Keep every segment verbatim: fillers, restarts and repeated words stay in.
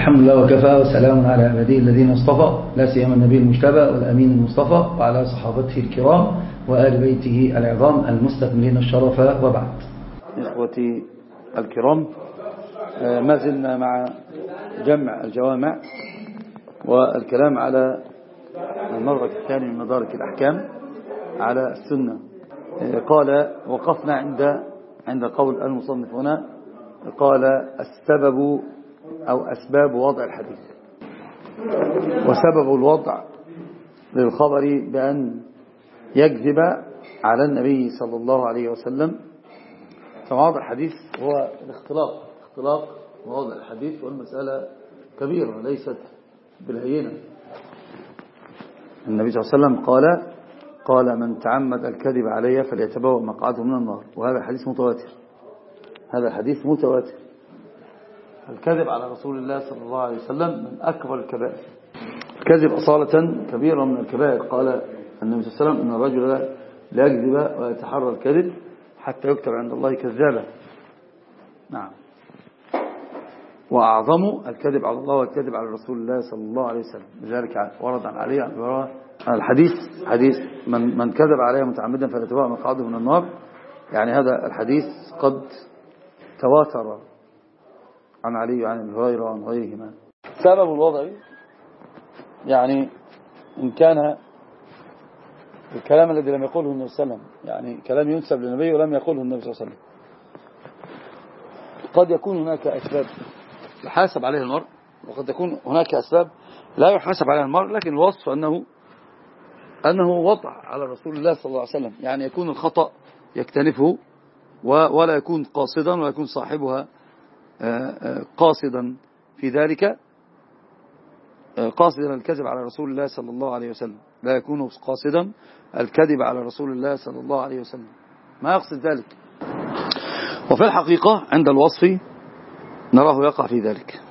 الحمد لله وكفى وسلام على عباده الذين اصطفى، لا سيما النبي المجتبى والأمين المصطفى وعلى صحابته الكرام وآل بيته العظام المستكملين الشرف، وبعد. إخوتي الكرام، ما زلنا مع جمع الجوامع والكلام على المدرك الثاني من مدارك الأحكام على السنة. قال وقفنا عند عند قول المصنف هنا، قال السبب أو أسباب وضع الحديث. وسبب الوضع للخبر بأن يكذب على النبي صلى الله عليه وسلم فوضع الحديث هو الاختلاق اختلاق ووضع الحديث، والمسألة كبيرة ليست بالهينة. النبي صلى الله عليه وسلم قال قال من تعمد الكذب علي فليتبوأ مقعده من النار، وهذا الحديث متواتر. هذا الحديث متواتر. الكذب على رسول الله صلى الله عليه وسلم من أكبر الكبائر. الكذب أصالة كبيرة من الكبائر. قال النبي صلى الله عليه وسلم إن الرجل لا يكذب ويتحرى الكذب حتى يكتب عند الله كذابا. نعم. وأعظم الكذب على الله والكذب على رسول الله صلى الله عليه وسلم. لذلك ورد عن علي الحديث حديث من من كذب عليه متعمدا فليتبوأ مقعده من النار. يعني هذا الحديث قد تواتر عن علي وعن ابي هريره وعن غيرهما. سبب الوضع يعني إن كان الكلام الذي لم يقوله النبي صلى الله عليه وسلم، يعني كلام ينسب للنبي ولم يقوله النبي صلى الله عليه وسلم، قد يكون هناك أسباب يحاسب عليها المرء، وقد يكون هناك أسباب لا يحاسب عليها المرء، لكن الوصف أنه أنه وضع على رسول الله صلى الله عليه وسلم. يعني يكون الخطأ يكتنفه ولا يكون قاصدا، ولا يكون صاحبها قاصدا في ذلك، قاصدا الكذب على رسول الله صلى الله عليه وسلم. لا يكون قاصدا الكذب على رسول الله صلى الله عليه وسلم، ما يقصد ذلك. وفي الحقيقة عند الوصف نراه يقع في ذلك.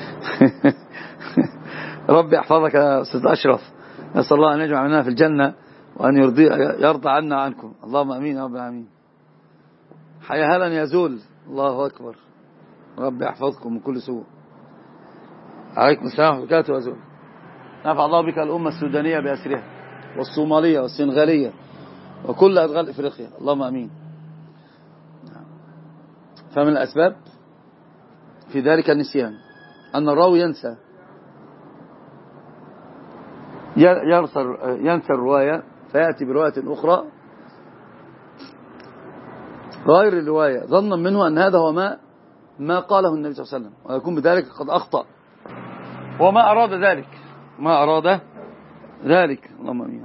ربي يحفظك يا أستاذ أشرف، نسأل الله أن يجمع مننا في الجنة وأن يرضي يرضى عنا وعنكم، اللهم أمين يا رب العالمين. حيا هلا يزول، الله أكبر. ربي يحفظكم من كل سوء. عليكم السلام ورحمة الله وبركاته. نفع الله بك الأمة السودانية بأسرها، والصومالية والسنغالية وكل أدغال إفريقيا، اللهم أمين. فمن الأسباب في ذلك النسيان، أن الراوي ينسى ينسى الرواية فيأتي برواية أخرى غير الرواية ظنا منه أن هذا هو ما ما قاله النبي صلى الله عليه وسلم، ويكون بذلك قد أخطأ وما أراد ذلك ما أراد ذلك اللهم أمين.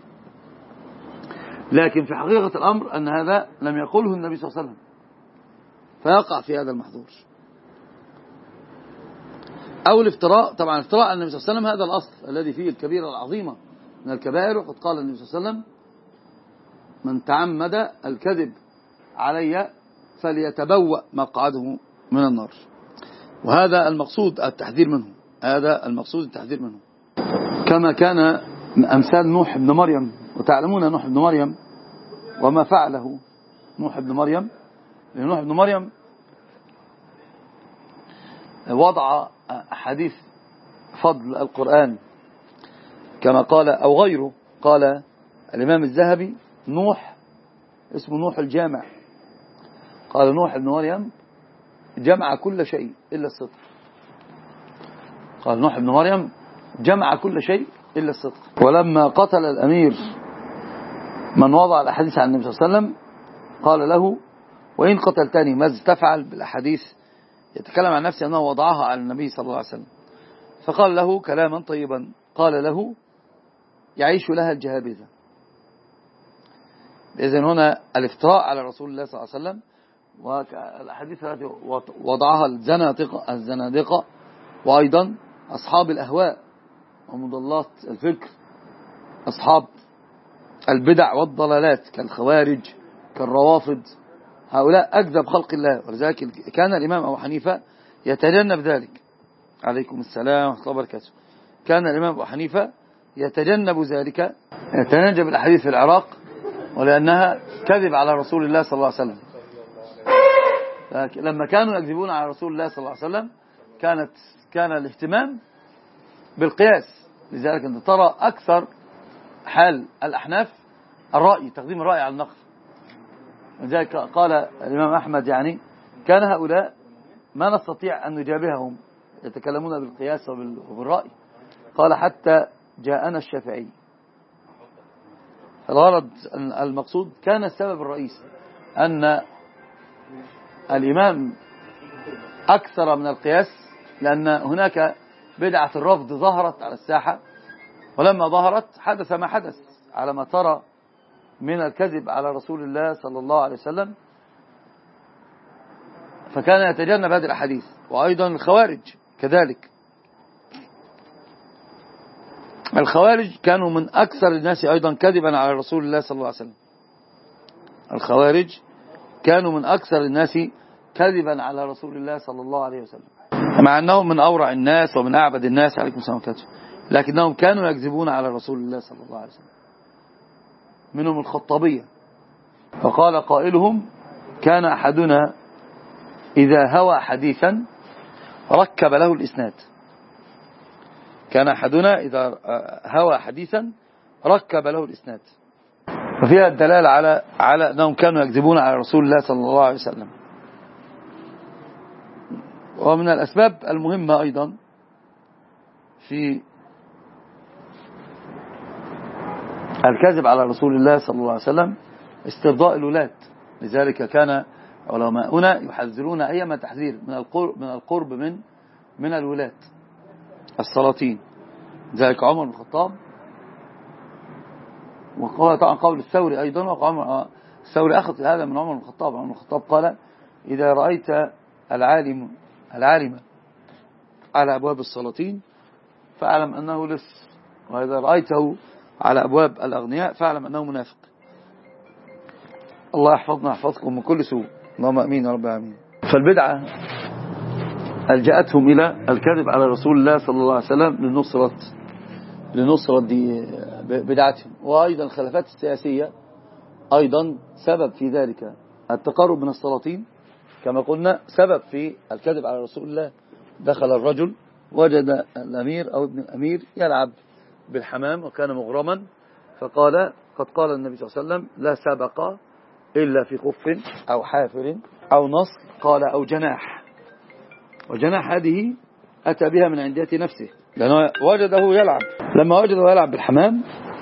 لكن في حقيقة الأمر أن هذا لم يقوله النبي صلى الله عليه وسلم، فيقع في هذا المحظور. أو الافتراء. طبعا افتراء على النبي صلى الله عليه وسلم هذا الأصل الذي فيه الكبيرة العظيمة من الكبائر. وقد قال النبي صلى الله عليه وسلم من تعمد الكذب علي فليتبوأ مقعده من النار. وهذا المقصود التحذير منه، هذا المقصود التحذير منه. كما كان أمثال نوح بن مريم. وتعلمون نوح بن مريم وما فعله نوح بن مريم. لأن نوح بن مريم وضع حديث فضل القرآن كما قال أو غيره. قال الإمام الذهبي نوح اسمه نوح الجامع. قال نوح بن مريم جمع كل شيء إلا الصدق. قال نوح بن مريم جمع كل شيء إلا الصدق. ولما قتل الأمير من وضع الأحاديث عن النبي صلى الله عليه وسلم قال له وإن قتلتني ماذا تفعل بالأحاديث؟ يتكلم عن نفسه أنه وضعها على النبي صلى الله عليه وسلم. فقال له كلاما طيبا، قال له يعيش لها الجهابذة. إذن هنا الافتراء على رسول الله صلى الله عليه وسلم، والأحاديث التي وضعها الزنادقة الزنادقة وأيضا أصحاب الأهواء ومضلات الفكر، أصحاب البدع والضلالات كالخوارج كالروافض، هؤلاء أكذب خلق الله. ولذلك كان الإمام أبو حنيفة يتجنب ذلك. عليكم السلام ورحمة الله وبركاته. كان الإمام أبو حنيفة يتجنب ذلك، يتجنب الأحاديث في العراق، ولأنها كذب على رسول الله صلى الله عليه وسلم. لما كانوا يكذبون على رسول الله صلى الله عليه وسلم كانت كان الاهتمام بالقياس، لذلك أنت ترى أكثر حال الأحناف الرأي، تقديم الرأي على النقل. لذلك قال الإمام أحمد يعني كان هؤلاء ما نستطيع أن نجابههم، يتكلمون بالقياس وبالرأي. قال حتى جاءنا الشافعي. الغرض المقصود كان السبب الرئيسي أن الإمام أكثر من القياس، لأن هناك بدعة الرفض ظهرت على الساحة، ولما ظهرت حدث ما حدث على ما ترى من الكذب على رسول الله صلى الله عليه وسلم، فكان يتجنب هذه الأحاديث. وأيضا الخوارج كذلك، الخوارج كانوا من أكثر الناس أيضا كذبا على رسول الله صلى الله عليه وسلم. الخوارج كانوا من أكثر الناس كذبا على رسول الله صلى الله عليه وسلم، مع أنهم من أورع الناس ومن أعبد الناس عليكم السلام عليكم، لكنهم كانوا يكذبون على رسول الله صلى الله عليه وسلم. منهم الخطابية، فقال قائلهم كان أحدنا إذا هوى حديثا ركب له الإسناد. كان أحدنا إذا هوى حديثا ركب له الإسناد، ففيها الدلالة على على أنهم كانوا يكذبون على رسول الله صلى الله عليه وسلم. ومن الأسباب المهمة أيضا في الكذب على رسول الله صلى الله عليه وسلم استرضاء الولاة. لذلك كان علماؤنا يحذرون أيما تحذير من القرب من القرب من من الولاة السلاطين. ذلك عمر بن الخطاب، وقال طبعا قول الثوري أيضا، وقال الثوري أخذ هذا من عمر بن الخطاب. عمر بن الخطاب قال إذا رأيت العالم العالم على أبواب السلاطين فاعلم أنه لص، وإذا رأيته على أبواب الأغنياء فاعلم أنه منافق. الله يحفظنا يحفظكم من كل سوء، اللهم أمين يا رب العالمين. فالبدعة ألجأتهم إلى الكذب على رسول الله صلى الله عليه وسلم لنصرة لنصرة دي بدعتهم. وأيضا الخلافات السياسية أيضا سبب في ذلك، التقرب من السلاطين كما قلنا سبب في الكذب على رسول الله. دخل الرجل وجد الأمير أو ابن الأمير يلعب بالحمام وكان مغرما، فقال قد قال النبي صلى الله عليه وسلم لا سبق إلا في خف أو حافر أو نصر، قال أو جناح. وجناح هذه أتى بها من عندية نفسه، لأنه وجده يلعب. لما وجده يلعب بالحمام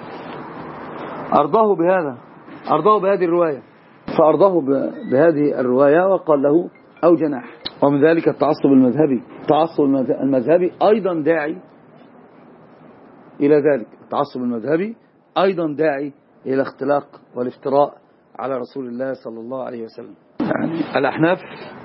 أرضاه بهذا أرضاه بهذه الرواية، فأرضاه بهذه الرواية وقال له أو جناح. ومن ذلك التعصب المذهبي. التعصب المذهبي أيضا داعي إلى ذلك. التعصب المذهبي أيضا داعي إلى اختلاق والافتراء على رسول الله صلى الله عليه وسلم. يعني الأحناف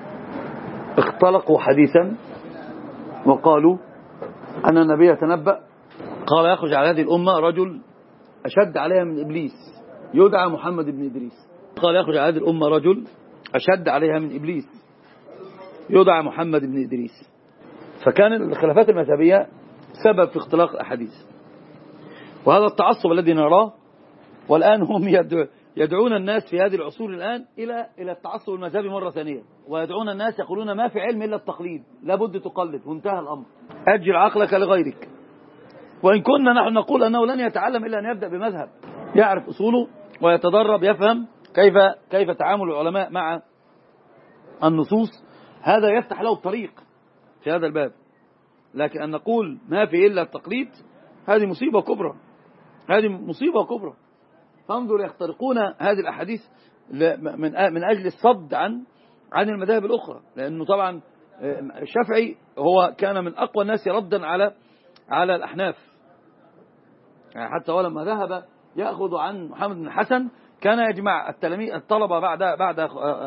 اختلقوا حديثا وقالوا أن النبي يتنبأ، قال يخرج على هذه الأمة رجل أشد عليها من إبليس يدعى محمد بن إدريس. قال يخرج على هذه الأمة رجل أشد عليها من إبليس يدعى محمد بن إدريس. فكان الخلافات المذهبية سبب في اختلاق الأحاديث، وهذا التعصب الذي نراه. والآن هم يدعون الناس في هذه العصور الآن إلى إلى التعصب المذهبي مرة ثانية، ويدعون الناس يقولون ما في علم إلا التقليد، لابد تقلد وانتهى الأمر، أجل عقلك لغيرك. وإن كنا نحن نقول أنه لن يتعلم إلا أن يبدأ بمذهب يعرف أصوله ويتدرب يفهم كيف كيف تعامل العلماء مع النصوص، هذا يفتح له الطريق في هذا الباب. لكن أن نقول ما في إلا التقليد، هذه مصيبة كبرى، هذه مصيبة كبرى. فانظر يخترقون هذه الأحاديث من من أجل الصد عن عن المذاهب الأخرى، لأنه طبعا الشافعي هو كان من أقوى الناس ردا على على الأحناف. يعني حتى ولما ذهب يأخذ عن محمد بن حسن كان يجمع التلاميذ الطلبة بعد بعد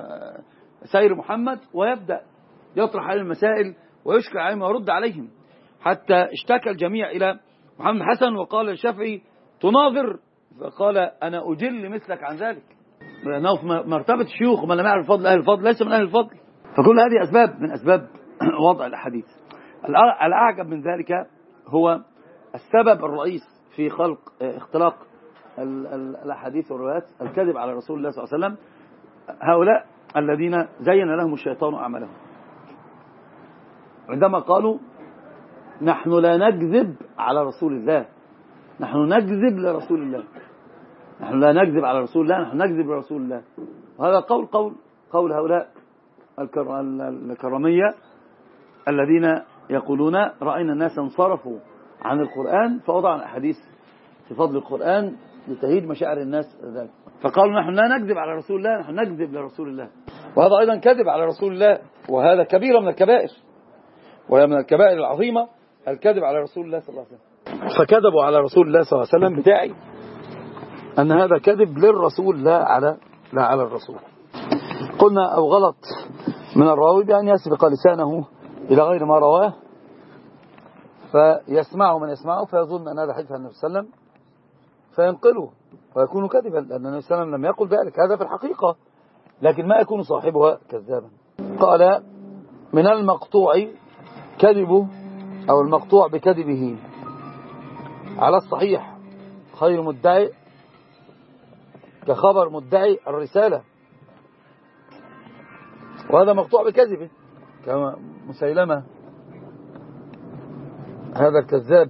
سير محمد ويبدأ يطرح عليهم المسائل ويشكل عليهم ويرد عليهم، حتى اشتكى الجميع إلى محمد بن حسن وقال الشافعي تناظر، فقال أنا أجل مثلك عن ذلك، لأنه في مرتبة الشيوخ ومن لم يعرف فضل أهل الفضل ليس من أهل الفضل. فكل هذه أسباب من أسباب وضع الأحاديث. الأعجب من ذلك هو السبب الرئيس في خلق اختلاق الأحاديث والروايات، الكذب على رسول الله صلى الله عليه وسلم. هؤلاء الذين زين لهم الشيطان أعمالهم، عندما قالوا نحن لا نكذب على رسول الله، نحن نكذب لرسول الله، نحن لا نكذب على رسول الله، نحن نكذب لرسول الله. وهذا قول قول قول هؤلاء الكرامية الذين يقولون رأينا الناس انصرفوا عن القرآن فوضعنا الأحاديث في فضل القرآن لتهيج مشاعر الناس ذلك، فقالوا نحن لا نكذب على رسول الله، نحن نكذب لرسول الله. وهذا أيضا كذب على رسول الله، وهذا كبيرة من الكبائر، وهي من الكبائر العظيمة الكذب على رسول الله صلى الله عليه وسلم. فكذبوا على رسول الله صلى الله عليه وسلم بداعي أن هذا كذب للرسول لا على لا على الرسول. قلنا أو غلط من الراوي بأن يسبق لسانه إلى غير ما رواه فيسمعه من يسمعه فيظن أن هذا حديث عن النبي صلى الله عليه وسلم فينقله ويكون كذبا، لأن النبي صلى الله عليه وسلم لم يقل ذلك، هذا في الحقيقة، لكن ما يكون صاحبها كذابا. قال من المقطوع كذبه أو المقطوع بكذبه على الصحيح خير مدعي كخبر مدعي الرسالة، وهذا مقطوع بكذبه كما مسيلمة هذا الكذاب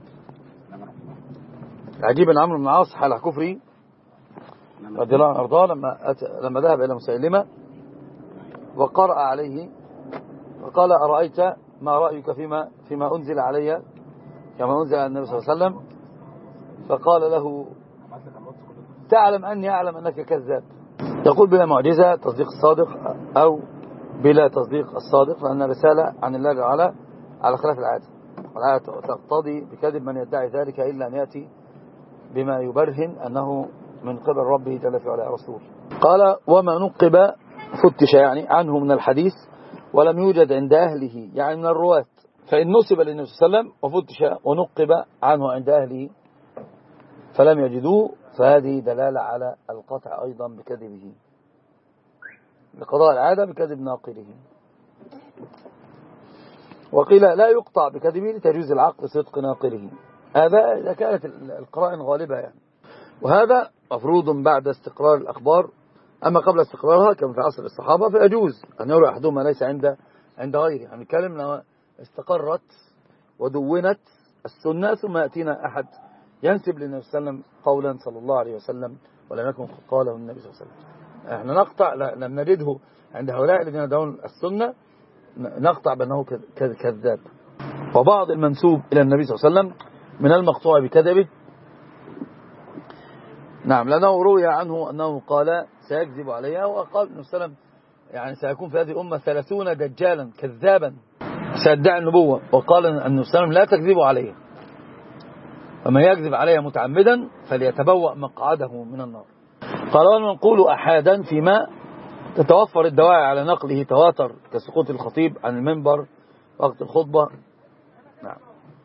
عجيب بن عمرو بن العاص حال كفري رضي الله عنه وارضاه لما أت... لما ذهب إلى مسيلمة وقرأ عليه وقال أرأيت ما رأيك فيما فيما أنزل علي كما أنزل على النبي صلى الله عليه وسلم، فقال له تعلم أني أعلم أنك كذاب. يقول بلا معجزة تصديق الصادق أو بلا تصديق الصادق، لأن رسالة عن الله تعالى على خلاف العادة، والعادة تقتضي بكذب من يدعي ذلك إلا أن يأتي بما يبرهن أنه من قبل ربه جل في علاه رسول. قال وما نقب فتش يعني عنه من الحديث ولم يوجد عند أهله يعني من الرواة، فإن نسب للنبي صلى الله عليه وسلم وفتش ونقب عنه عند أهله فلم يجدوه فهذه دلالة على القطع أيضا بكذبه لقضاء العادة بكذب ناقله. وقيل لا يقطع بكذبه لتجوز العقل صدق ناقله، هذا إذا كانت القرائن غالبة يعني، وهذا مفروض بعد استقرار الأخبار، أما قبل استقرارها كما في عصر الصحابة فيجوز أن يروي أحدهما ليس عند عند غيره. يعني الكلام لما استقرت ودونت السنة ثم يأتينا أحد ينسب للنبي صلى الله عليه وسلم قولا صلى الله عليه وسلم ولم يكن قاله النبي صلى الله عليه وسلم، احنا نقطع لم نجده عند هؤلاء الذين يدعون السنة، نقطع بأنه كذاب. وبعض المنسوب إلى النبي صلى الله عليه وسلم من المقطوع بكذبه، نعم، لأنه روي عنه أنه قال سيكذب عليها، وقال النبي صلى الله عليه وسلم يعني سيكون في هذه الأمة ثلاثون دجالا كذابا سيدعي النبوة، وقال النبي صلى الله عليه وسلم لا تكذبوا عليها، فمن يكذب عليها متعمدا فليتبوأ مقعده من النار. قال ونقول أحادا فيما تتوفر الدواعي على نقله تواتر كسقوط الخطيب عن المنبر وقت الخطبة، نعم،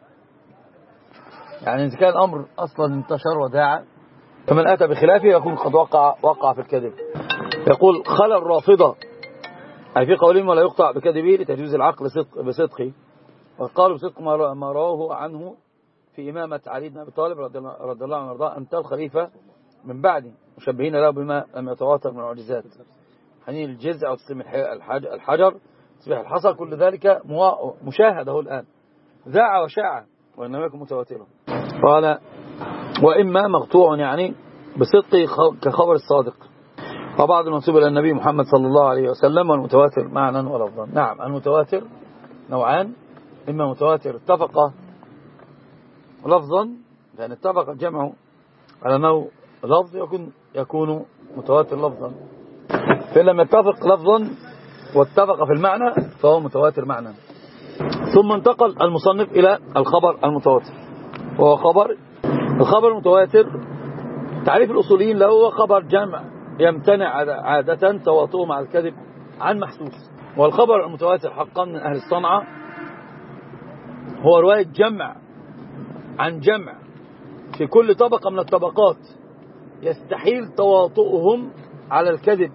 يعني إذا كان الأمر أصلا انتشر وداعى فمن أتى بخلافه يكون قد وقع وقع في الكذب. يقول خلى الرافضة أي في قولهم ولا يقطع بكذبه لتجوز العقل صدق بصدقه، وقالوا بصدق ما رواه عنه في إمامة علي بن أبي طالب رضي الله عنه وارضاه أنت الخليفة من بعدي، مشبهين له بما لم يتواتر من المعجزات، حنين الجزع وتسليم الحجر تصبيح الحصى، كل ذلك مشاهده الآن ذاع وشاع وإنما يكون متواترا. قال وإما مقطوع يعني بصدقه كخبر الصادق، وبعض المنسوب إلى النبي محمد صلى الله عليه وسلم والمتواتر معنى ولفظا. نعم، المتواتر نوعان، إما متواتر اتفق لفظا لأن اتفق الجمع على أنه لفظ يكون يكون متواتر لفظا، فإن لم يتفق لفظا واتفق في المعنى فهو متواتر معنى. ثم انتقل المصنف إلى الخبر المتواتر، وهو خبر الخبر المتواتر تعريف الأصوليين له هو خبر جمع يمتنع عادة تواطؤه مع الكذب عن محسوس. والخبر المتواتر حقا من أهل الصنعة هو رواية جمع عن جمع في كل طبقة من الطبقات يستحيل تواطؤهم على الكذب،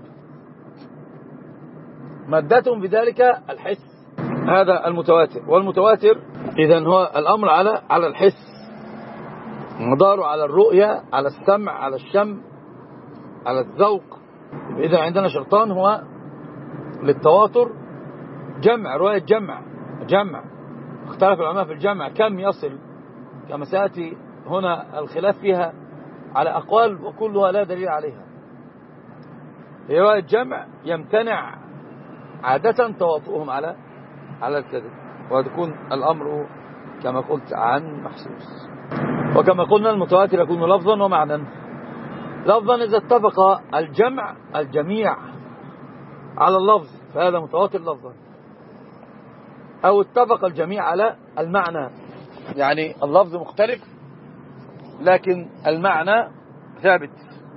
مادتهم بذلك الحس، هذا المتواتر. والمتواتر إذن هو الأمر على على الحس، مداره على الرؤية، على السمع، على الشم، على الذوق. إذا عندنا شرطان هو للتواتر جمع، رواية جمع جمع اختلف العلماء في الجمع كم يصل، كما سيأتي هنا الخلاف فيها على أقوال وكلها لا دليل عليها. في رواية الجمع يمتنع عادة تواطؤهم على على الكذب، ويكون الأمر كما قلت عن محسوس. وكما قلنا المتواتر يكون لفظا ومعنى. لفظا إذا اتفق الجمع الجميع على اللفظ فهذا متواتر لفظا، أو اتفق الجميع على المعنى، يعني اللفظ مختلف لكن المعنى ثابت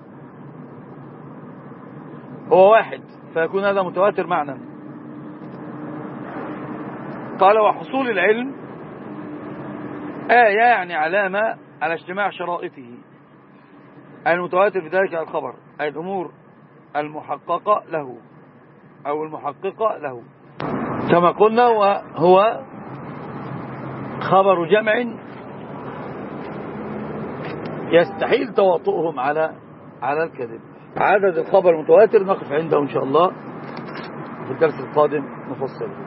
هو واحد، فيكون هذا متواتر معنى. قال وحصول العلم آية يعني علامة على اجتماع شرائطه، أي المتواتر في ذلك الخبر، أي الأمور المحققة له أو المحققة له، كما قلنا وهو خبر جمع يستحيل تواطؤهم على على الكذب. عدد الخبر المتواتر نقف عنده إن شاء الله في الدرس القادم نفصله.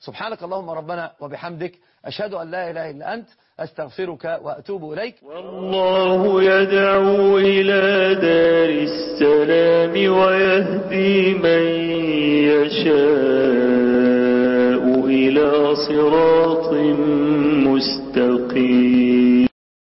سبحانك اللهم ربنا وبحمدك، أشهد أن لا إله إلا أنت، أستغفرك وأتوب إليك. والله يدعو إلى دار السلام ويهدي من يشاء إلى صراط مستقيم.